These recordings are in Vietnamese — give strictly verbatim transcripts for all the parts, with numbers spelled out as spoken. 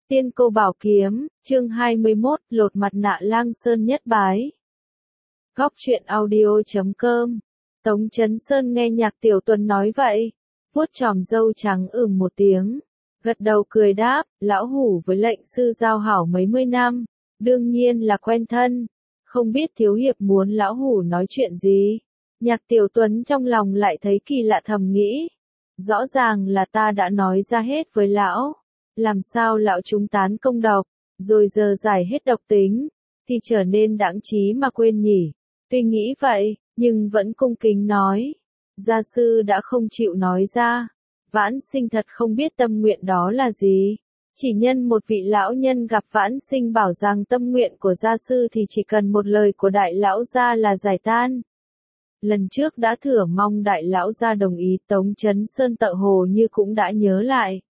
Tiên Cô Bảo Kiếm, chương hai mươi mốt, lột mặt nạ Lang Sơn nhất bái. Góc truyện audio chấm com. Tống Chấn Sơn nghe Nhạc Tiểu Tuấn nói vậy, vuốt chòm râu trắng ừm một tiếng, gật đầu cười đáp, lão hủ với lệnh sư giao hảo mấy mươi năm, đương nhiên là quen thân, không biết thiếu hiệp muốn lão hủ nói chuyện gì. Nhạc Tiểu Tuấn trong lòng lại thấy kỳ lạ thầm nghĩ, rõ ràng là ta đã nói ra hết với lão. Làm sao lão chúng tán công độc, rồi giờ giải hết độc tính, thì trở nên đãng trí mà quên nhỉ. Tuy nghĩ vậy, nhưng vẫn cung kính nói. Gia sư đã không chịu nói ra. Vãn Sinh thật không biết tâm nguyện đó là gì. Chỉ nhân một vị lão nhân gặp Vãn Sinh bảo rằng tâm nguyện của gia sư thì chỉ cần một lời của đại lão gia là giải tan. Lần trước đã thửa mong đại lão gia đồng ý, Tống Chấn Sơn tợ hồ như cũng đã nhớ lại.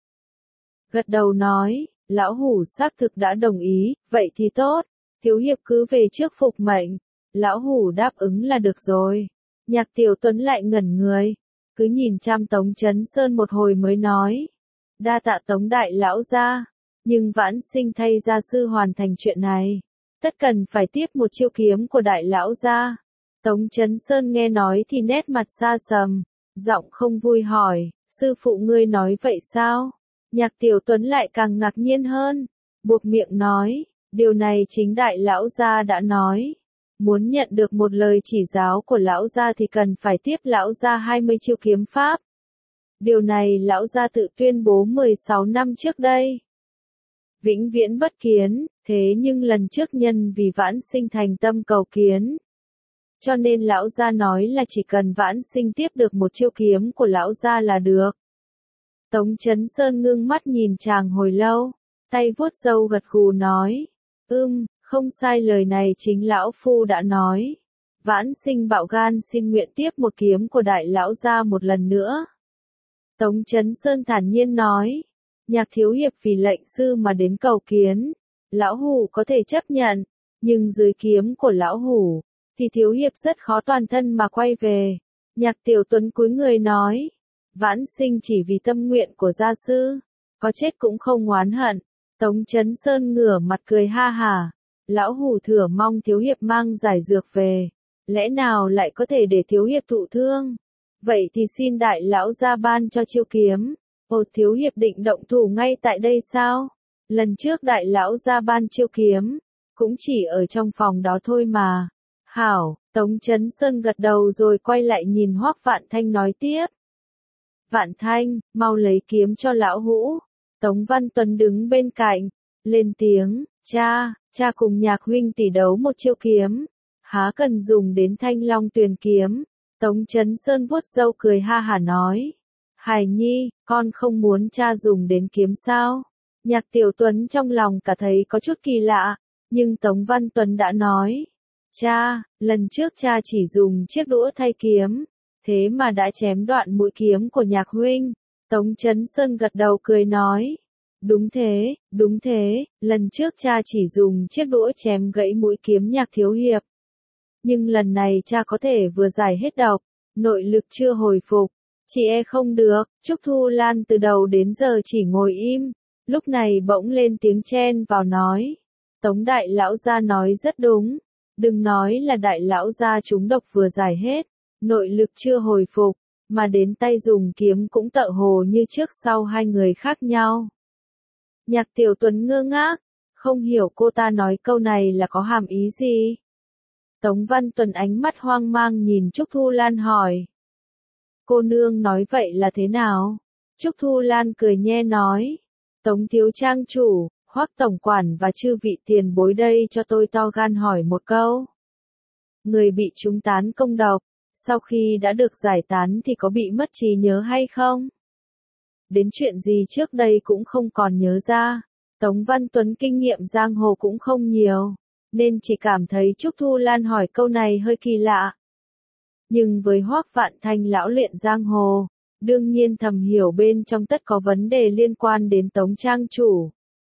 Gật đầu nói, lão hủ xác thực đã đồng ý, vậy thì tốt, thiếu hiệp cứ về trước phục mệnh, lão hủ đáp ứng là được rồi. Nhạc Tiểu Tuấn lại ngẩn người, cứ nhìn chăm Tống Chấn Sơn một hồi mới nói, đa tạ Tống đại lão gia, nhưng Vãn Sinh thay gia sư hoàn thành chuyện này, tất cần phải tiếp một chiêu kiếm của đại lão gia. Tống Chấn Sơn nghe nói thì nét mặt xa sầm, giọng không vui hỏi, sư phụ ngươi nói vậy sao? Nhạc Tiểu Tuấn lại càng ngạc nhiên hơn, buộc miệng nói, điều này chính đại lão gia đã nói. Muốn nhận được một lời chỉ giáo của lão gia thì cần phải tiếp lão gia hai mươi chiêu kiếm pháp. Điều này lão gia tự tuyên bố mười sáu năm trước đây. Vĩnh viễn bất kiến, thế nhưng lần trước nhân vì Vãn Sinh thành tâm cầu kiến. Cho nên lão gia nói là chỉ cần Vãn Sinh tiếp được một chiêu kiếm của lão gia là được. Tống Chấn Sơn ngưng mắt nhìn chàng hồi lâu, tay vuốt râu gật gù nói, ưm, không sai, lời này chính lão phu đã nói. Vãn Sinh bạo gan xin nguyện tiếp một kiếm của đại lão gia một lần nữa. Tống Chấn Sơn thản nhiên nói, Nhạc thiếu hiệp vì lệnh sư mà đến cầu kiến, lão hủ có thể chấp nhận, nhưng dưới kiếm của lão hủ, thì thiếu hiệp rất khó toàn thân mà quay về. Nhạc Tiểu Tuấn cúi người nói, Vãn Sinh chỉ vì tâm nguyện của gia sư, có chết cũng không oán hận. Tống Chấn Sơn ngửa mặt cười ha hả, lão hủ thừa mong thiếu hiệp mang giải dược về, lẽ nào lại có thể để thiếu hiệp thụ thương? Vậy thì xin đại lão gia ban cho chiêu kiếm. Ồ, thiếu hiệp định động thủ ngay tại đây sao? Lần trước đại lão gia ban chiêu kiếm, cũng chỉ ở trong phòng đó thôi mà. Hảo, Tống Chấn Sơn gật đầu rồi quay lại nhìn Hoắc Vạn Thanh nói tiếp. Vạn Thanh, mau lấy kiếm cho lão hũ. Tống Văn Tuấn đứng bên cạnh, lên tiếng, cha, cha cùng Nhạc huynh tỷ đấu một chiêu kiếm, há cần dùng đến Thanh Long Tuyền kiếm. Tống Chấn Sơn vuốt râu cười ha hả nói, Hải Nhi, con không muốn cha dùng đến kiếm sao? Nhạc Tiểu Tuấn trong lòng cả thấy có chút kỳ lạ, nhưng Tống Văn Tuấn đã nói, cha, lần trước cha chỉ dùng chiếc đũa thay kiếm, thế mà đã chém đoạn mũi kiếm của Nhạc huynh. Tống Chấn Sơn gật đầu cười nói, đúng thế, đúng thế, lần trước cha chỉ dùng chiếc đũa chém gãy mũi kiếm Nhạc thiếu hiệp. Nhưng lần này cha có thể vừa giải hết độc, nội lực chưa hồi phục, chỉ e không được. Trúc Thu Lan từ đầu đến giờ chỉ ngồi im, lúc này bỗng lên tiếng chen vào nói, Tống đại lão gia nói rất đúng, đừng nói là đại lão gia chúng độc vừa giải hết, nội lực chưa hồi phục, mà đến tay dùng kiếm cũng tợ hồ như trước sau hai người khác nhau. Nhạc Tiểu Tuấn ngơ ngác, không hiểu cô ta nói câu này là có hàm ý gì. Tống Văn Tuấn ánh mắt hoang mang nhìn Trúc Thu Lan hỏi, cô nương nói vậy là thế nào? Trúc Thu Lan cười nhe nói, Tống thiếu trang chủ, Hoắc tổng quản và chư vị tiền bối đây cho tôi to gan hỏi một câu. Người bị trúng tán công độc, sau khi đã được giải tán thì có bị mất trí nhớ hay không? Đến chuyện gì trước đây cũng không còn nhớ ra. Tống Văn Tuấn kinh nghiệm giang hồ cũng không nhiều, nên chỉ cảm thấy Trúc Thu Lan hỏi câu này hơi kỳ lạ. Nhưng với Hoắc Vạn Thanh lão luyện giang hồ, đương nhiên thầm hiểu bên trong tất có vấn đề liên quan đến Tống trang chủ.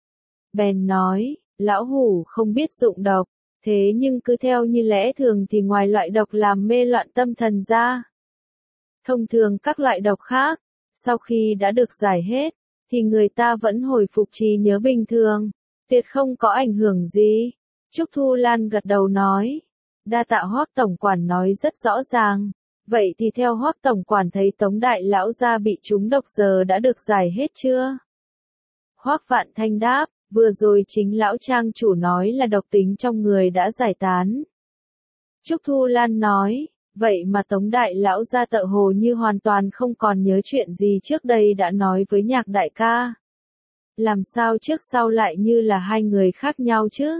Bèn nói, lão hủ không biết dụng độc, thế nhưng cứ theo như lẽ thường thì ngoài loại độc làm mê loạn tâm thần ra, thông thường các loại độc khác, sau khi đã được giải hết, thì người ta vẫn hồi phục trí nhớ bình thường, tuyệt không có ảnh hưởng gì. Trúc Thu Lan gật đầu nói, đa tạ Hoắc tổng quản nói rất rõ ràng. Vậy thì theo Hoắc tổng quản thấy Tống đại lão gia bị trúng độc giờ đã được giải hết chưa? Hoắc Vạn Thanh đáp, vừa rồi chính lão trang chủ nói là độc tính trong người đã giải tán. Trúc Thu Lan nói, vậy mà Tống đại lão gia tựa hồ như hoàn toàn không còn nhớ chuyện gì trước đây đã nói với Nhạc đại ca. Làm sao trước sau lại như là hai người khác nhau chứ?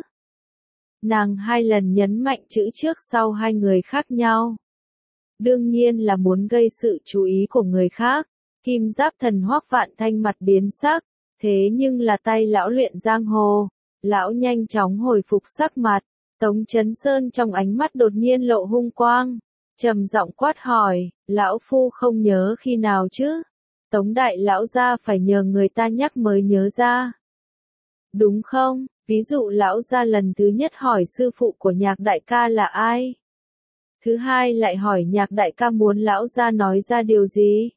Nàng hai lần nhấn mạnh chữ trước sau hai người khác nhau. Đương nhiên là muốn gây sự chú ý của người khác. Kim Giáp Thần Hoắc Vạn Thanh mặt biến sắc, thế nhưng là tay lão luyện giang hồ, lão nhanh chóng hồi phục sắc mặt. Tống Chấn Sơn trong ánh mắt đột nhiên lộ hung quang, trầm giọng quát hỏi, lão phu không nhớ khi nào chứ? Tống đại lão gia phải nhờ người ta nhắc mới nhớ ra. Đúng không? Ví dụ lão gia lần thứ nhất hỏi sư phụ của Nhạc đại ca là ai? Thứ hai lại hỏi Nhạc đại ca muốn lão gia nói ra điều gì?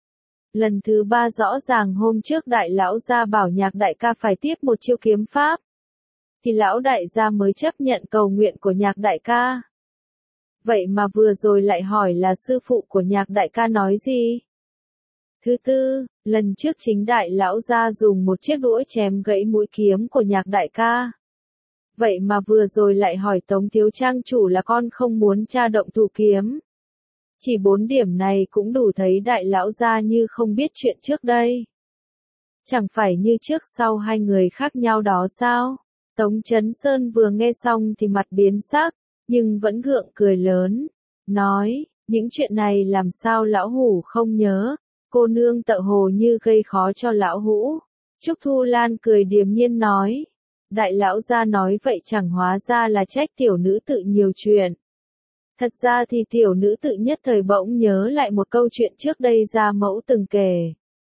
Lần thứ ba rõ ràng hôm trước đại lão gia bảo Nhạc đại ca phải tiếp một chiêu kiếm pháp. Thì lão đại gia mới chấp nhận cầu nguyện của Nhạc đại ca. Vậy mà vừa rồi lại hỏi là sư phụ của Nhạc đại ca nói gì? Thứ tư, lần trước chính đại lão gia dùng một chiếc đũa chém gãy mũi kiếm của Nhạc đại ca. Vậy mà vừa rồi lại hỏi Tống thiếu trang chủ là con không muốn tra động thủ kiếm. Chỉ bốn điểm này cũng đủ thấy đại lão gia như không biết chuyện trước đây. Chẳng phải như trước sau hai người khác nhau đó sao? Tống Chấn Sơn vừa nghe xong thì mặt biến sắc, nhưng vẫn gượng cười lớn, nói, những chuyện này làm sao lão hủ không nhớ, cô nương tợ hồ như gây khó cho lão hủ. Trúc Thu Lan cười điềm nhiên nói, đại lão gia nói vậy chẳng hóa ra là trách tiểu nữ tự nhiều chuyện. Thật ra thì tiểu nữ tự nhất thời bỗng nhớ lại một câu chuyện trước đây gia mẫu từng kể.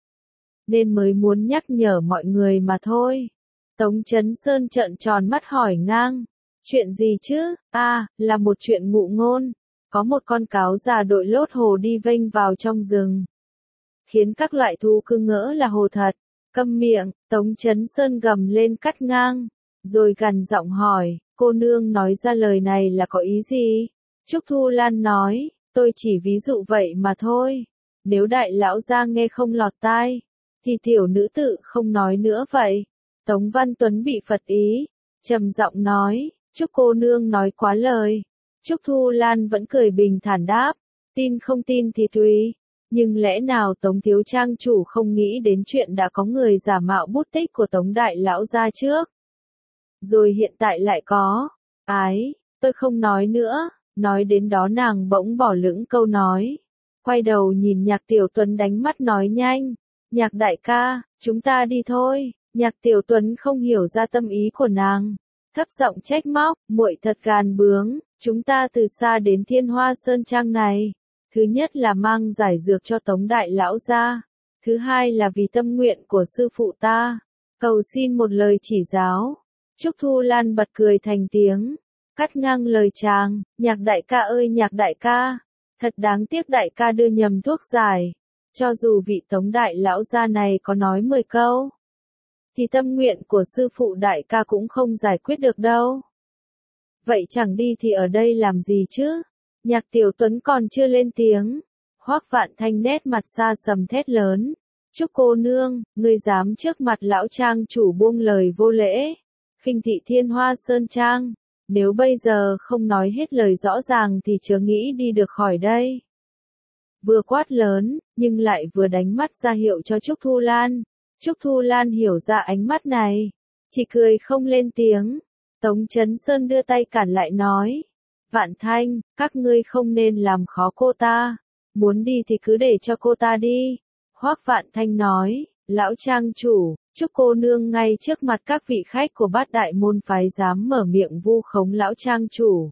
Nên mới muốn nhắc nhở mọi người mà thôi. Tống Chấn Sơn trợn tròn mắt hỏi ngang. Chuyện gì chứ? À, là một chuyện ngụ ngôn. Có một con cáo già đội lốt hồ đi vênh vào trong rừng. Khiến các loại thú cứ ngỡ là hồ thật. Câm miệng, Tống Chấn Sơn gầm lên cắt ngang. Rồi gằn giọng hỏi, cô nương nói ra lời này là có ý gì? Trúc Thu Lan nói, tôi chỉ ví dụ vậy mà thôi. Nếu đại lão gia nghe không lọt tai, thì tiểu nữ tự không nói nữa vậy. Tống Văn Tuấn bị phật ý, trầm giọng nói, Trúc cô nương nói quá lời. Trúc Thu Lan vẫn cười bình thản đáp, tin không tin thì tùy. Nhưng lẽ nào Tống thiếu trang chủ không nghĩ đến chuyện đã có người giả mạo bút tích của Tống đại lão gia trước? Rồi hiện tại lại có, ái, tôi không nói nữa. Nói đến đó nàng bỗng bỏ lửng câu nói. Quay đầu nhìn Nhạc Tiểu Tuấn đánh mắt nói nhanh. Nhạc đại ca, chúng ta đi thôi. Nhạc Tiểu Tuấn không hiểu ra tâm ý của nàng. Thấp giọng trách móc, muội thật gàn bướng. Chúng ta từ xa đến Thiên Hoa Sơn Trang này. Thứ nhất là mang giải dược cho Tống đại lão gia. Thứ hai là vì tâm nguyện của sư phụ ta. Cầu xin một lời chỉ giáo. Trúc Thu Lan bật cười thành tiếng. Cắt ngang lời chàng, Nhạc đại ca ơi Nhạc đại ca, thật đáng tiếc đại ca đưa nhầm thuốc giải. Cho dù vị Tống đại lão gia này có nói mười câu, thì tâm nguyện của sư phụ đại ca cũng không giải quyết được đâu. Vậy chẳng đi thì ở đây làm gì chứ? Nhạc Tiểu Tuấn còn chưa lên tiếng. Hoắc Vạn Thanh nét mặt xa sầm thét lớn. Trúc cô nương, ngươi dám trước mặt lão trang chủ buông lời vô lễ, khinh thị Thiên Hoa Sơn Trang. Nếu bây giờ không nói hết lời rõ ràng thì chớ nghĩ đi được khỏi đây. Vừa quát lớn, nhưng lại vừa đánh mắt ra hiệu cho Trúc Thu Lan. Trúc Thu Lan hiểu ra ánh mắt này, chỉ cười không lên tiếng. Tống Chấn Sơn đưa tay cản lại nói, Vạn Thanh, các ngươi không nên làm khó cô ta, muốn đi thì cứ để cho cô ta đi. Hoắc Vạn Thanh nói, lão trang chủ, Trúc cô nương ngay trước mặt các vị khách của Bát đại môn phái dám mở miệng vu khống lão trang chủ.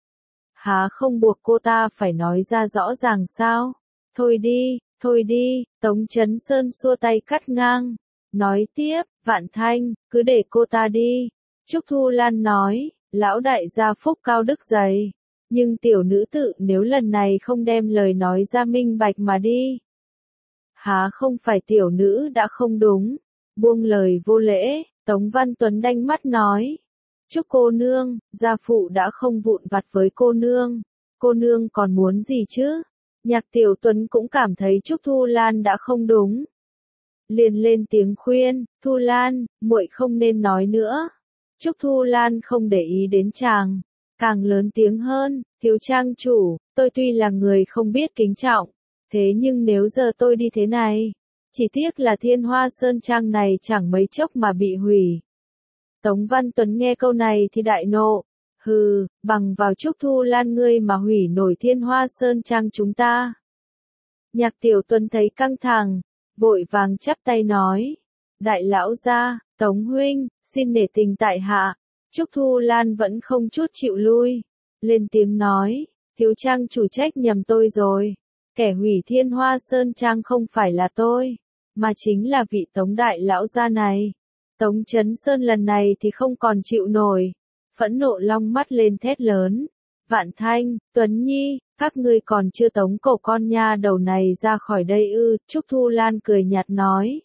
Há không buộc cô ta phải nói ra rõ ràng sao? Thôi đi, thôi đi, Tống Chấn Sơn xua tay cắt ngang. Nói tiếp, Vạn Thanh, cứ để cô ta đi. Trúc Thu Lan nói, lão đại gia phúc cao đức dày. Nhưng tiểu nữ tự nếu lần này không đem lời nói ra minh bạch mà đi. Há không phải tiểu nữ đã không đúng. Buông lời vô lễ, Tống Văn Tuấn đanh mắt nói. Chúc cô nương, gia phụ đã không vụn vặt với cô nương. Cô nương còn muốn gì chứ? Nhạc Tiểu Tuấn cũng cảm thấy Trúc Thu Lan đã không đúng. Liền lên tiếng khuyên, Thu Lan, muội không nên nói nữa. Trúc Thu Lan không để ý đến chàng, càng lớn tiếng hơn, thiếu trang chủ, tôi tuy là người không biết kính trọng, thế nhưng nếu giờ tôi đi thế này, chỉ tiếc là Thiên Hoa Sơn Trang này chẳng mấy chốc mà bị hủy. Tống Văn Tuấn nghe câu này thì đại nộ, hừ, bằng vào Trúc Thu Lan ngươi mà hủy nổi Thiên Hoa Sơn Trang chúng ta. Nhạc Tiểu Tuấn thấy căng thẳng, vội vàng chắp tay nói, đại lão gia, Tống huynh, xin nể tình tại hạ. Trúc Thu Lan vẫn không chút chịu lui, lên tiếng nói, thiếu trang chủ trách nhầm tôi rồi, kẻ hủy Thiên Hoa Sơn Trang không phải là tôi, mà chính là vị Tống đại lão gia này. Tống Chấn Sơn lần này thì không còn chịu nổi, phẫn nộ long mắt lên thét lớn, Vạn Thanh, Tuấn Nhi, các ngươi còn chưa tống cổ con nha đầu này ra khỏi đây ư? Trúc Thu Lan cười nhạt nói,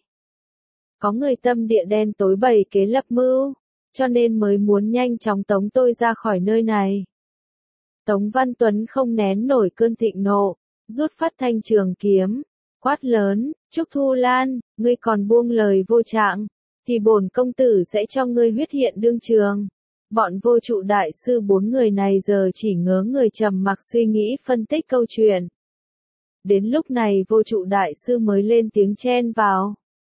có người tâm địa đen tối bày kế lập mưu, cho nên mới muốn nhanh chóng tống tôi ra khỏi nơi này. Tống Văn Tuấn không nén nổi cơn thịnh nộ, rút phát thanh trường kiếm, quát lớn, Trúc Thu Lan, ngươi còn buông lời vô trạng, thì bổn công tử sẽ cho ngươi huyết hiện đương trường. Bọn vô trụ đại sư bốn người này giờ chỉ ngớ người trầm mặc suy nghĩ phân tích câu chuyện. Đến lúc này vô trụ đại sư mới lên tiếng chen vào.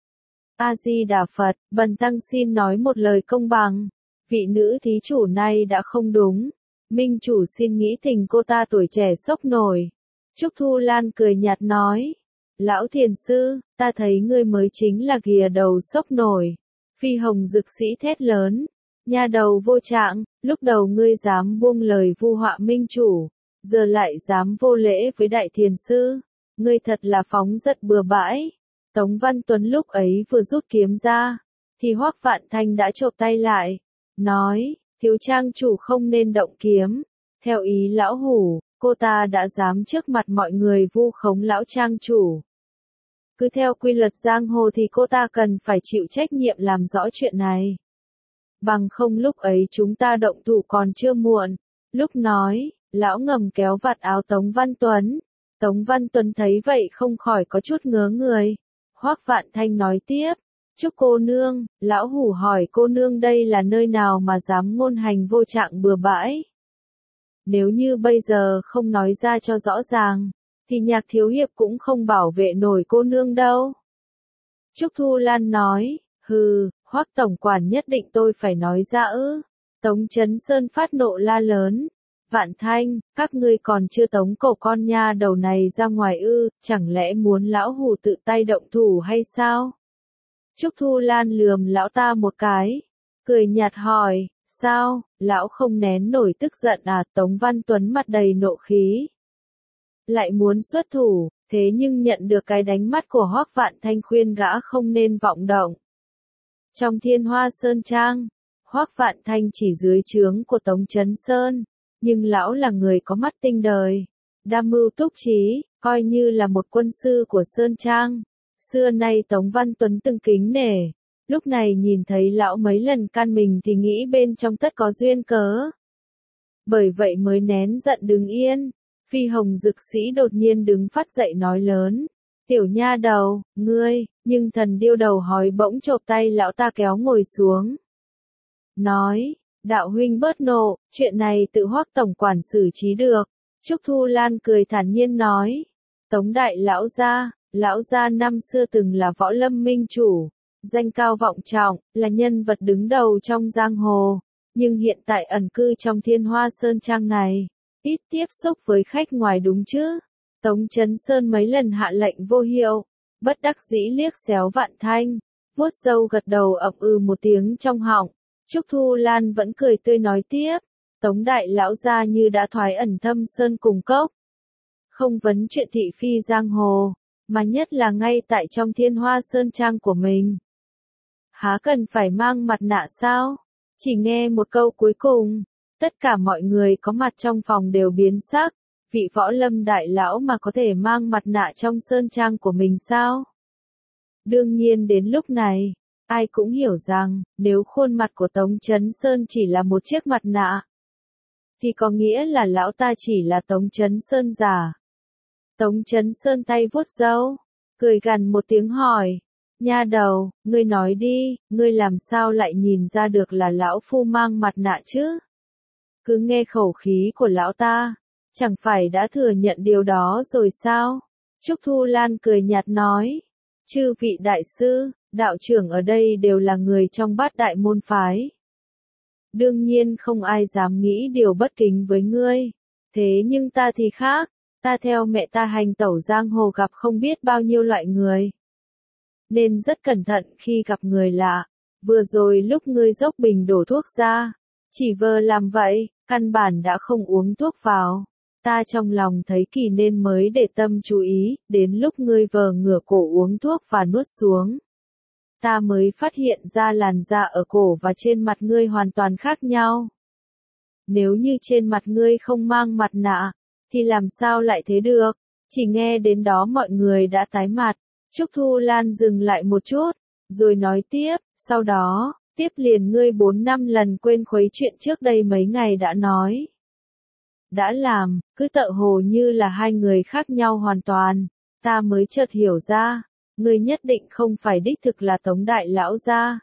A-di-đà Phật, bần tăng xin nói một lời công bằng. Vị nữ thí chủ này đã không đúng. Minh chủ xin nghĩ tình cô ta tuổi trẻ sốc nổi. Trúc Thu Lan cười nhạt nói. Lão thiền sư, ta thấy ngươi mới chính là ghìa đầu sốc nổi. Phi hồng dực sĩ thét lớn. Nha đầu vô trạng, lúc đầu ngươi dám buông lời vu họa minh chủ, giờ lại dám vô lễ với đại thiền sư. Ngươi thật là phóng dật bừa bãi. Tống Văn Tuấn lúc ấy vừa rút kiếm ra, thì Hoắc Vạn Thanh đã chộp tay lại, nói, thiếu trang chủ không nên động kiếm. Theo ý lão hủ, cô ta đã dám trước mặt mọi người vu khống lão trang chủ. Cứ theo quy luật giang hồ thì cô ta cần phải chịu trách nhiệm làm rõ chuyện này. Bằng không lúc ấy chúng ta động thủ còn chưa muộn. Lúc nói, lão ngầm kéo vạt áo Tống Văn Tuấn. Tống Văn Tuấn thấy vậy không khỏi có chút ngớ người. Hoắc Vạn Thanh nói tiếp, chúc cô nương, lão hủ hỏi cô nương đây là nơi nào mà dám ngôn hành vô trạng bừa bãi. Nếu như bây giờ không nói ra cho rõ ràng, thì Nhạc thiếu hiệp cũng không bảo vệ nổi cô nương đâu. Trúc Thu Lan nói, hừ, Hoắc tổng quản nhất định tôi phải nói ra ư. Tống Chấn Sơn phát nộ la lớn. Vạn Thanh, các ngươi còn chưa tống cổ con nha đầu này ra ngoài ư, chẳng lẽ muốn lão hủ tự tay động thủ hay sao? Trúc Thu Lan lườm lão ta một cái, cười nhạt hỏi, sao, lão không nén nổi tức giận à? Tống Văn Tuấn mặt đầy nộ khí. Lại muốn xuất thủ, thế nhưng nhận được cái đánh mắt của Hoắc Vạn Thanh khuyên gã không nên vọng động. Trong Thiên Hoa Sơn Trang, Hoắc Vạn Thanh chỉ dưới trướng của Tống Chấn Sơn. Nhưng lão là người có mắt tinh đời, đa mưu túc trí, coi như là một quân sư của Sơn Trang. Xưa nay Tống Văn Tuấn từng kính nể, lúc này nhìn thấy lão mấy lần can mình thì nghĩ bên trong tất có duyên cớ. Bởi vậy mới nén giận đứng yên. Phi hồng dực sĩ đột nhiên đứng phát dậy nói lớn, tiểu nha đầu, ngươi, nhưng thần điêu đầu hói bỗng chộp tay lão ta kéo ngồi xuống. Nói, đạo huynh bớt nộ, chuyện này tự Hoắc tổng quản xử trí được. Trúc Thu Lan cười thản nhiên nói, Tống đại lão gia, lão gia năm xưa từng là võ lâm minh chủ, danh cao vọng trọng, là nhân vật đứng đầu trong giang hồ, nhưng hiện tại ẩn cư trong Thiên Hoa Sơn Trang này, ít tiếp xúc với khách ngoài đúng chứ. Tống Chấn Sơn mấy lần hạ lệnh vô hiệu, bất đắc dĩ liếc xéo Vạn Thanh, vuốt râu gật đầu ậm ừ một tiếng trong họng. Trúc Thu Lan vẫn cười tươi nói tiếp, Tống đại lão gia như đã thoái ẩn thâm sơn cùng cốc. Không vấn chuyện thị phi giang hồ, mà nhất là ngay tại trong Thiên Hoa Sơn Trang của mình. Há cần phải mang mặt nạ sao? Chỉ nghe một câu cuối cùng, tất cả mọi người có mặt trong phòng đều biến sắc. Vị võ lâm đại lão mà có thể mang mặt nạ trong Sơn Trang của mình sao? Đương nhiên đến lúc này, ai cũng hiểu rằng, nếu khuôn mặt của Tống Chấn Sơn chỉ là một chiếc mặt nạ, thì có nghĩa là lão ta chỉ là Tống Chấn Sơn giả. Tống Chấn Sơn tay vuốt râu, cười gằn một tiếng hỏi, nha đầu, ngươi nói đi, ngươi làm sao lại nhìn ra được là lão phu mang mặt nạ chứ? Cứ nghe khẩu khí của lão ta, chẳng phải đã thừa nhận điều đó rồi sao? Trúc Thu Lan cười nhạt nói, chư vị đại sư, đạo trưởng ở đây đều là người trong bát đại môn phái. Đương nhiên không ai dám nghĩ điều bất kính với ngươi. Thế nhưng ta thì khác, ta theo mẹ ta hành tẩu giang hồ gặp không biết bao nhiêu loại người. Nên rất cẩn thận khi gặp người lạ. Vừa rồi lúc ngươi dốc bình đổ thuốc ra, chỉ vờ làm vậy, căn bản đã không uống thuốc vào. Ta trong lòng thấy kỳ nên mới để tâm chú ý, đến lúc ngươi vờ ngửa cổ uống thuốc và nuốt xuống. Ta mới phát hiện ra làn da ở cổ và trên mặt ngươi hoàn toàn khác nhau. Nếu như trên mặt ngươi không mang mặt nạ, thì làm sao lại thế được? Chỉ nghe đến đó mọi người đã tái mặt. Trúc Thu Lan dừng lại một chút, rồi nói tiếp, sau đó, tiếp liền ngươi bốn năm lần quên khuấy chuyện trước đây mấy ngày đã nói. Đã làm, cứ tợ hồ như là hai người khác nhau hoàn toàn, ta mới chợt hiểu ra, ngươi nhất định không phải đích thực là Tống đại lão gia,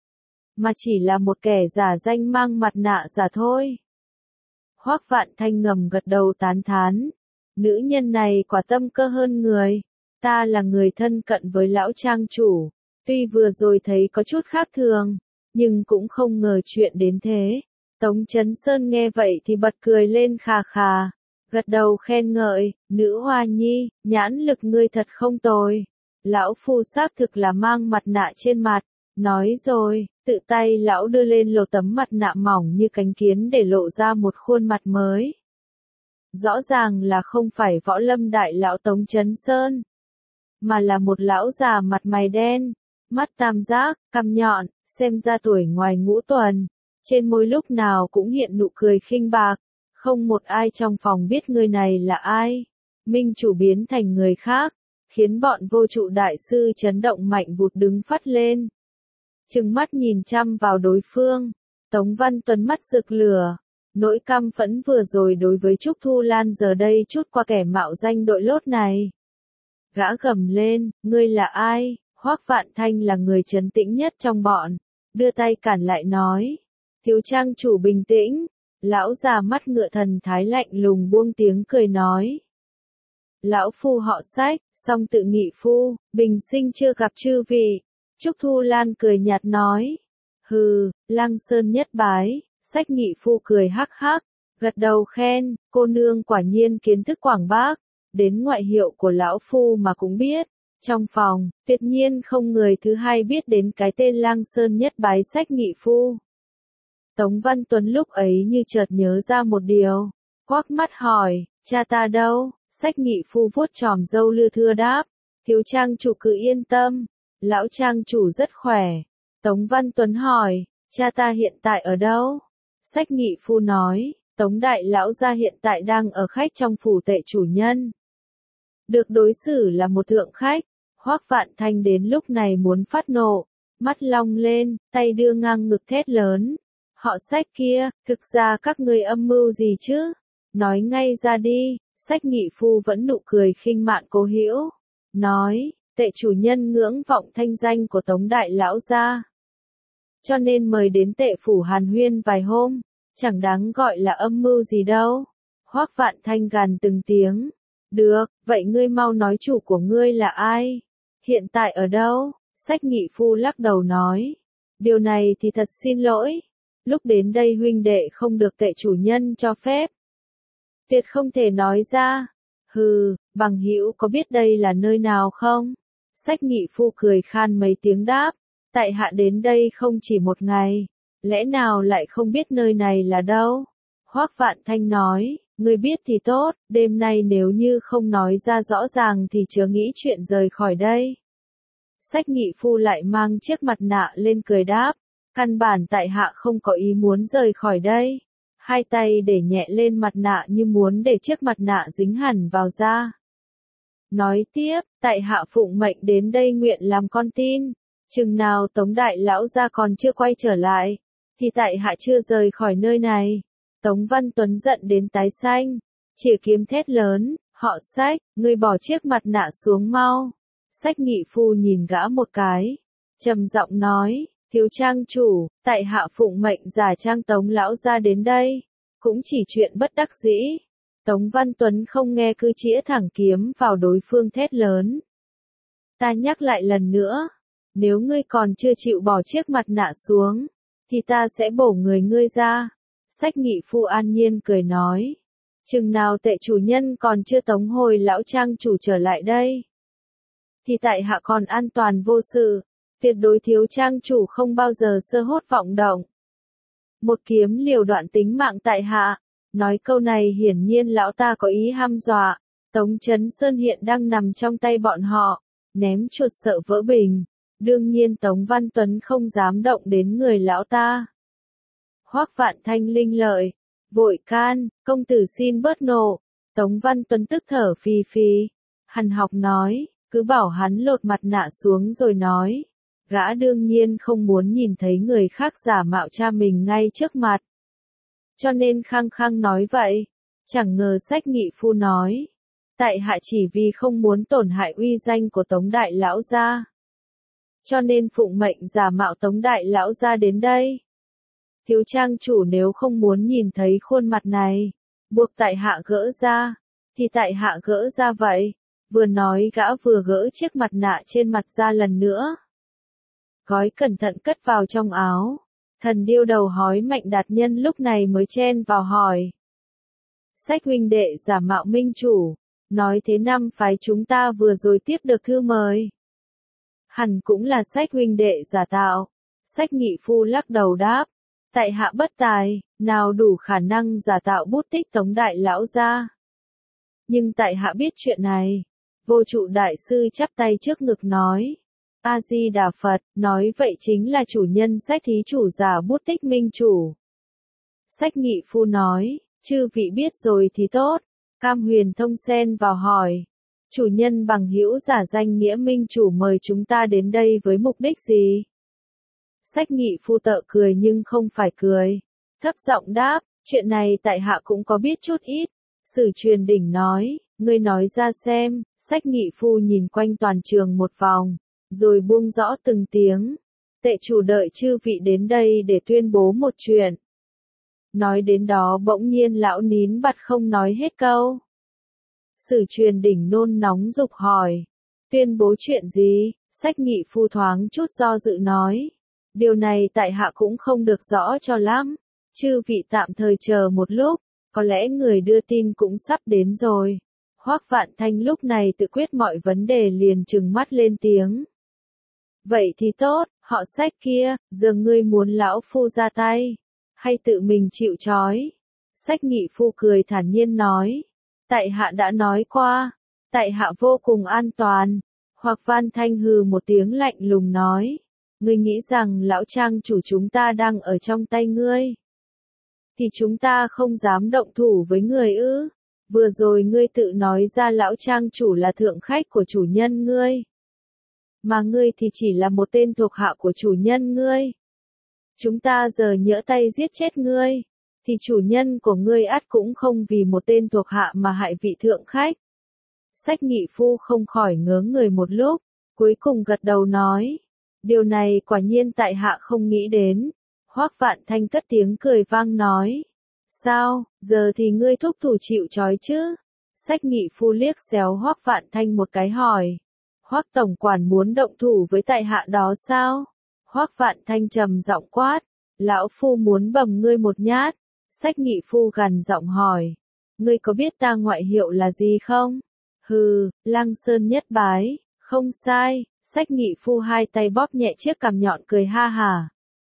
mà chỉ là một kẻ giả danh mang mặt nạ giả thôi. Hoắc Vạn Thanh ngầm gật đầu tán thán, nữ nhân này quả tâm cơ hơn người, ta là người thân cận với lão trang chủ, tuy vừa rồi thấy có chút khác thường, nhưng cũng không ngờ chuyện đến thế. Tống Chấn Sơn nghe vậy thì bật cười lên khà khà, gật đầu khen ngợi, nữ hoa nhi, nhãn lực ngươi thật không tồi. Lão phu xác thực là mang mặt nạ trên mặt, nói rồi, tự tay lão đưa lên lột tấm mặt nạ mỏng như cánh kiến để lộ ra một khuôn mặt mới. Rõ ràng là không phải võ lâm đại lão Tống Chấn Sơn, mà là một lão già mặt mày đen, mắt tam giác, cằm nhọn, xem ra tuổi ngoài ngũ tuần. Trên môi lúc nào cũng hiện nụ cười khinh bạc, không một ai trong phòng biết người này là ai. Minh chủ biến thành người khác, khiến bọn vô trụ đại sư chấn động mạnh vụt đứng phát lên. Trừng mắt nhìn chăm vào đối phương, Tống Văn Tuấn mắt rực lửa, nỗi căm phẫn vừa rồi đối với Trúc Thu Lan giờ đây chút qua kẻ mạo danh đội lốt này. Gã gầm lên, ngươi là ai? Hoắc Vạn Thanh là người trấn tĩnh nhất trong bọn, đưa tay cản lại nói. Thiếu trang chủ bình tĩnh, lão già mắt ngựa thần thái lạnh lùng buông tiếng cười nói. Lão phu họ Sách, song tự nghị phu, bình sinh chưa gặp chư vị. Trúc Thu Lan cười nhạt nói. Hừ, Lăng Sơn nhất bái, Sách nghị phu cười hắc hắc, gật đầu khen, cô nương quả nhiên kiến thức quảng bác, đến ngoại hiệu của lão phu mà cũng biết. Trong phòng, tuyệt nhiên không người thứ hai biết đến cái tên Lăng Sơn nhất bái Sách nghị phu. Tống Văn Tuấn lúc ấy như chợt nhớ ra một điều, quắc mắt hỏi, cha ta đâu? Sách nghị phu vuốt chòm râu lưa thưa đáp, thiếu trang chủ cứ yên tâm, lão trang chủ rất khỏe. Tống Văn Tuấn hỏi, cha ta hiện tại ở đâu? Sách nghị phu nói, Tống đại lão gia hiện tại đang ở khách trong phủ tệ chủ nhân. Được đối xử là một thượng khách, Hoắc Vạn Thanh đến lúc này muốn phát nộ, mắt long lên, tay đưa ngang ngực thét lớn. Họ Sách kia, thực ra các ngươi âm mưu gì chứ? Nói ngay ra đi. Sách nghị phu vẫn nụ cười khinh mạn cố hữu, nói, tệ chủ nhân ngưỡng vọng thanh danh của Tống đại lão gia, cho nên mời đến tệ phủ hàn huyên vài hôm, chẳng đáng gọi là âm mưu gì đâu. Hoắc Vạn Thanh gằn từng tiếng, được, vậy ngươi mau nói chủ của ngươi là ai? Hiện tại ở đâu? Sách nghị phu lắc đầu nói, điều này thì thật xin lỗi, lúc đến đây huynh đệ không được tệ chủ nhân cho phép. Tuyệt không thể nói ra. Hừ, bằng hữu có biết đây là nơi nào không? Sách nghị phu cười khan mấy tiếng đáp, tại hạ đến đây không chỉ một ngày, lẽ nào lại không biết nơi này là đâu? Hoắc Vạn Thanh nói, ngươi biết thì tốt, đêm nay nếu như không nói ra rõ ràng thì chớ nghĩ chuyện rời khỏi đây. Sách nghị phu lại mang chiếc mặt nạ lên cười đáp, căn bản tại hạ không có ý muốn rời khỏi đây. Hai tay để nhẹ lên mặt nạ như muốn để chiếc mặt nạ dính hẳn vào da. Nói tiếp, tại hạ phụng mệnh đến đây nguyện làm con tin, Chừng nào Tống đại lão gia còn chưa quay trở lại, thì tại hạ chưa rời khỏi nơi này. Tống Văn Tuấn giận đến tái xanh, chìa kiếm thét lớn, họ Sách, ngươi bỏ chiếc mặt nạ xuống mau. Sách Nghị Phu nhìn gã một cái, trầm giọng nói, thiếu trang chủ, tại hạ phụng mệnh giả trang Tống lão gia đến đây, cũng chỉ chuyện bất đắc dĩ. Tống Văn Tuấn không nghe cứ chĩa thẳng kiếm vào đối phương thét lớn. Ta nhắc lại lần nữa, nếu ngươi còn chưa chịu bỏ chiếc mặt nạ xuống, thì ta sẽ bổ người ngươi ra. Sách Nghị Phu an nhiên cười nói, chừng nào tệ chủ nhân còn chưa tống hồi lão trang chủ trở lại đây, thì tại hạ còn an toàn vô sự, tuyệt đối thiếu trang chủ không bao giờ sơ hốt vọng động. Một kiếm liều đoạn tính mạng tại hạ. Nói câu này hiển nhiên lão ta có ý hăm dọa. Tống Chấn Sơn hiện đang nằm trong tay bọn họ, ném chuột sợ vỡ bình. Đương nhiên Tống Văn Tuấn không dám động đến người lão ta. Hoắc Vạn Thanh linh lợi, vội can, công tử xin bớt nộ. Tống Văn Tuấn tức thở phì phì. Hằn học nói, cứ bảo hắn lột mặt nạ xuống rồi nói. Gã đương nhiên không muốn nhìn thấy người khác giả mạo cha mình ngay trước mặt. Cho nên khăng khăng nói vậy. Chẳng ngờ Sách Nghị Phu nói, tại hạ chỉ vì không muốn tổn hại uy danh của Tống đại lão gia, cho nên phụng mệnh giả mạo Tống đại lão gia đến đây. Thiếu trang chủ nếu không muốn nhìn thấy khuôn mặt này, buộc tại hạ gỡ ra, thì tại hạ gỡ ra vậy. Vừa nói gã vừa gỡ chiếc mặt nạ trên mặt ra lần nữa. Gói cẩn thận cất vào trong áo. Thần điêu đầu hói Mạnh Đạt Nhân lúc này mới chen vào hỏi. Sách huynh đệ giả mạo minh chủ, nói thế năm phái chúng ta vừa rồi tiếp được thư mời. Hẳn cũng là Sách huynh đệ giả tạo. Sách Nghị Phu lắc đầu đáp, tại hạ bất tài, nào đủ khả năng giả tạo bút tích Tống đại lão gia. Nhưng tại hạ biết chuyện này. Vô Trụ đại sư chắp tay trước ngực nói. A Di Đà Phật, nói vậy chính là chủ nhân Sách thí chủ giả bút tích minh chủ. Sách Nghị Phu nói, chư vị biết rồi thì tốt. Cam Huyền Thông xen vào hỏi, chủ nhân bằng hữu giả danh nghĩa minh chủ mời chúng ta đến đây với mục đích gì? Sách Nghị Phu tợ cười nhưng không phải cười, thấp giọng đáp, chuyện này tại hạ cũng có biết chút ít. Sử Truyền Đỉnh nói, ngươi nói ra xem. Sách Nghị Phu nhìn quanh toàn trường một vòng, rồi buông rõ từng tiếng. Tệ chủ đợi chư vị đến đây để tuyên bố một chuyện. Nói đến đó bỗng nhiên lão nín bặt không nói hết câu. Sử Truyền Đỉnh nôn nóng dục hỏi, tuyên bố chuyện gì? Sách Nghị Phu thoáng chút do dự nói, điều này tại hạ cũng không được rõ cho lắm. Chư vị tạm thời chờ một lúc, có lẽ người đưa tin cũng sắp đến rồi. Hoắc Vạn Thanh lúc này tự quyết mọi vấn đề liền trừng mắt lên tiếng. Vậy thì tốt, họ Sách kia, giờ ngươi muốn lão phu ra tay, hay tự mình chịu trói? Sách Nghị Phu cười thản nhiên nói, tại hạ đã nói qua, tại hạ vô cùng an toàn. Hoắc Vạn Thanh hừ một tiếng lạnh lùng nói, ngươi nghĩ rằng lão trang chủ chúng ta đang ở trong tay ngươi, thì chúng ta không dám động thủ với người ư? Vừa rồi ngươi tự nói ra lão trang chủ là thượng khách của chủ nhân ngươi, mà ngươi thì chỉ là một tên thuộc hạ của chủ nhân ngươi. Chúng ta giờ nhỡ tay giết chết ngươi, thì chủ nhân của ngươi ắt cũng không vì một tên thuộc hạ mà hại vị thượng khách. Sách Nghị Phu không khỏi ngớ người một lúc, cuối cùng gật đầu nói, điều này quả nhiên tại hạ không nghĩ đến. Hoắc Vạn Thanh cất tiếng cười vang nói, sao, giờ thì ngươi thúc thủ chịu trói chứ? Sách Nghị Phu liếc xéo Hoắc Vạn Thanh một cái hỏi, Hoắc tổng quản muốn động thủ với tại hạ đó sao? Hoắc Vạn Thanh trầm giọng quát, lão phu muốn bầm ngươi một nhát. Sách Nghị Phu gằn giọng hỏi, ngươi có biết ta ngoại hiệu là gì không? Hừ, Lăng Sơn Nhất Bái, không sai. Sách Nghị Phu hai tay bóp nhẹ chiếc cằm nhọn cười ha hả.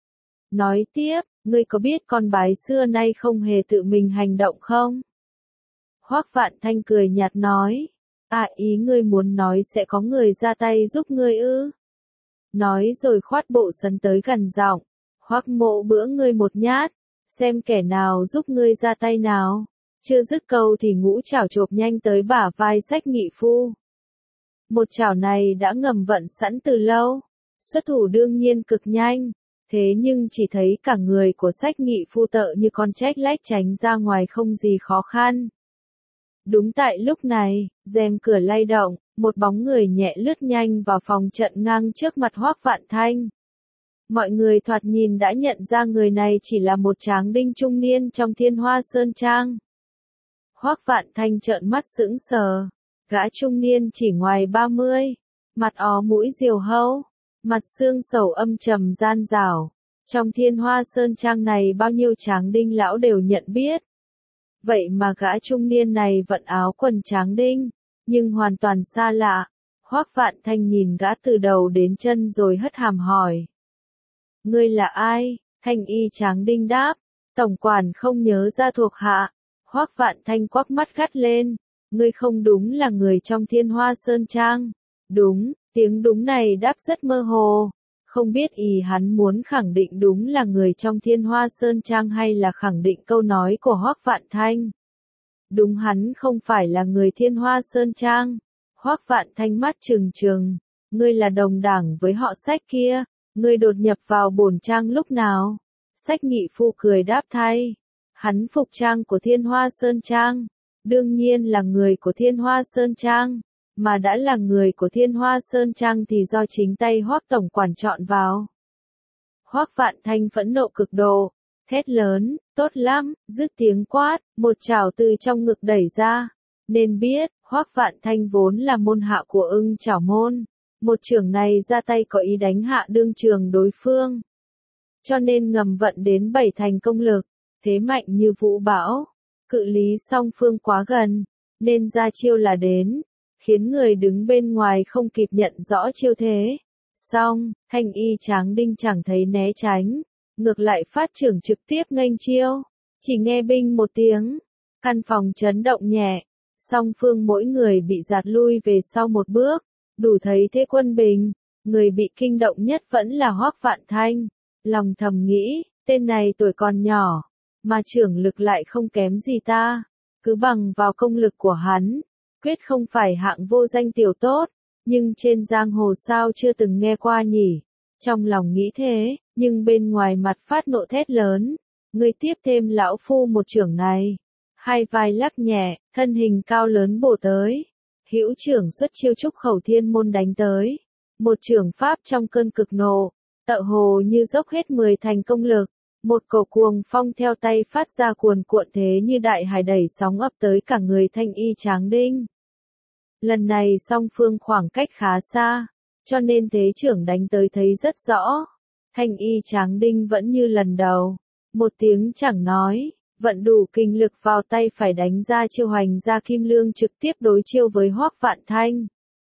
Nói tiếp, ngươi có biết con bái xưa nay không hề tự mình hành động không? Hoắc Vạn Thanh cười nhạt nói, à ý ngươi muốn nói sẽ có người ra tay giúp ngươi ư? Nói rồi khoát bộ sấn tới gần giọng, Hoắc mộ bữa ngươi một nhát, xem kẻ nào giúp ngươi ra tay nào. Chưa dứt câu thì ngũ chảo chộp nhanh tới bả vai Sách Nghị Phu. Một chảo này đã ngầm vận sẵn từ lâu, Xuất thủ đương nhiên cực nhanh, thế nhưng chỉ thấy cả người của Sách Nghị Phu tợ như con chếch lách tránh ra ngoài không gì khó khăn. Đúng tại lúc này, rèm cửa lay động, một bóng người nhẹ lướt nhanh vào phòng trận ngang trước mặt Hoắc Vạn Thanh. Mọi người thoạt nhìn đã nhận ra người này chỉ là một tráng đinh trung niên trong Thiên Hoa Sơn Trang. Hoắc Vạn Thanh trợn mắt sững sờ, gã trung niên chỉ ngoài ba mươi, mặt ó mũi diều hâu, mặt xương sầu âm trầm gian rảo. Trong Thiên Hoa Sơn Trang này bao nhiêu tráng đinh lão đều nhận biết. Vậy mà gã trung niên này vận áo quần tráng đinh, nhưng hoàn toàn xa lạ. Hoắc Vạn Thanh nhìn gã từ đầu đến chân rồi hất hàm hỏi. Ngươi là ai? Thanh y tráng đinh đáp. Tổng quản không nhớ ra thuộc hạ. Hoắc Vạn Thanh quắc mắt gắt lên. Ngươi không đúng là người trong Thiên Hoa Sơn Trang. Đúng, tiếng đúng này đáp rất mơ hồ. Không biết ý hắn muốn khẳng định đúng là người trong Thiên Hoa Sơn Trang hay là khẳng định câu nói của Hoắc Vạn Thanh. Đúng hắn không phải là người Thiên Hoa Sơn Trang. Hoắc Vạn Thanh mắt trừng trừng. Ngươi là đồng đảng với họ Sách kia. Ngươi đột nhập vào bổn trang lúc nào? Sách Nghị Phu cười đáp thay. Hắn phục trang của Thiên Hoa Sơn Trang. Đương nhiên là người của Thiên Hoa Sơn Trang. Mà đã là người của Thiên Hoa Sơn Trang thì do chính tay Hoắc tổng quản chọn vào. Hoắc Vạn Thanh phẫn nộ cực độ, thét lớn, tốt lắm, dứt tiếng quát, một chảo từ trong ngực đẩy ra. Nên biết, Hoắc Vạn Thanh vốn là môn hạ của Ưng Chảo môn. Một chưởng này ra tay có ý đánh hạ đương trường đối phương. Cho nên ngầm vận đến bảy thành công lực, thế mạnh như vũ bão. Cự lý song phương quá gần, nên ra chiêu là đến. Khiến người đứng bên ngoài không kịp nhận rõ chiêu thế. Xong, Thanh y tráng đinh chẳng thấy né tránh, ngược lại phát trưởng trực tiếp nghênh chiêu. Chỉ nghe binh một tiếng, căn phòng chấn động nhẹ, song phương mỗi người bị giạt lui về sau một bước, đủ thấy thế quân bình. Người bị kinh động nhất vẫn là Hoắc Vạn Thanh, lòng thầm nghĩ, tên này tuổi còn nhỏ, mà trưởng lực lại không kém gì ta, cứ bằng vào công lực của hắn. Quyết không phải hạng vô danh tiểu tốt, nhưng trên giang hồ sao chưa từng nghe qua nhỉ. Trong lòng nghĩ thế, nhưng bên ngoài mặt phát nộ thét lớn. Ngươi tiếp thêm lão phu một chưởng này. Hai vai lắc nhẹ, thân hình cao lớn bổ tới. Hữu trưởng xuất chiêu trúc khẩu thiên môn đánh tới. Một chưởng pháp trong cơn cực nộ, tợ hồ như dốc hết mười thành công lực. Một cổ cuồng phong theo tay phát ra cuồn cuộn thế như đại hải đẩy sóng ập tới cả người Thanh y tráng đinh. Lần này song phương khoảng cách khá xa, cho nên thế trưởng đánh tới thấy rất rõ. Thanh y tráng đinh vẫn như lần đầu, một tiếng chẳng nói, vận đủ kinh lực vào tay phải đánh ra chiêu Hoành Gia Kim Lương trực tiếp đối chiêu với Hoắc Vạn Thanh.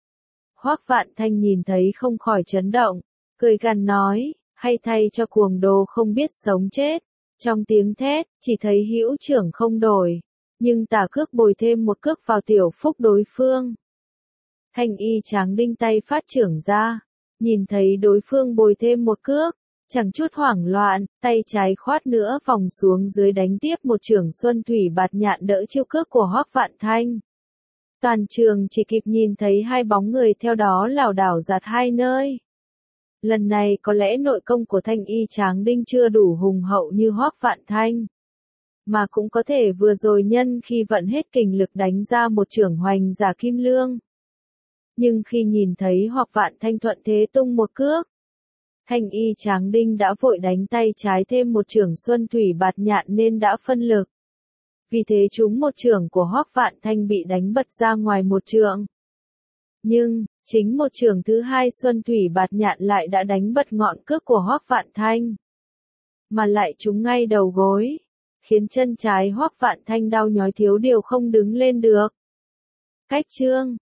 Hoắc Vạn Thanh nhìn thấy không khỏi chấn động, cười gằn nói, hay thay cho cuồng đồ không biết sống chết. Trong tiếng thét, chỉ thấy hữu trưởng không đổi, nhưng tả cước bồi thêm một cước vào tiểu phúc đối phương. Thanh y tráng đinh tay phát trưởng ra, nhìn thấy đối phương bồi thêm một cước, chẳng chút hoảng loạn, tay trái khoát nữa vòng xuống dưới đánh tiếp một chưởng Xuân Thủy Bạt Nhạn đỡ chiêu cước của Hoắc Vạn Thanh. Toàn trường chỉ kịp nhìn thấy hai bóng người theo đó lảo đảo giạt hai nơi. Lần này có lẽ nội công của Thanh y tráng đinh chưa đủ hùng hậu như Hoắc Vạn Thanh, mà cũng có thể vừa rồi nhân khi vận hết kình lực đánh ra một chưởng Hoành Giả Kim Lương. Nhưng khi nhìn thấy Hoắc Vạn Thanh thuận thế tung một cước, Thanh y tráng đinh đã vội đánh tay trái thêm một chưởng Xuân Thủy Bạt Nhạn nên đã phân lực. Vì thế trúng một chưởng của Hoắc Vạn Thanh bị đánh bật ra ngoài một trượng. Nhưng, chính một chưởng thứ hai Xuân Thủy Bạt Nhạn lại đã đánh bật ngọn cước của Hoắc Vạn Thanh, mà lại trúng ngay đầu gối, khiến chân trái Hoắc Vạn Thanh đau nhói thiếu điều không đứng lên được. Cách chương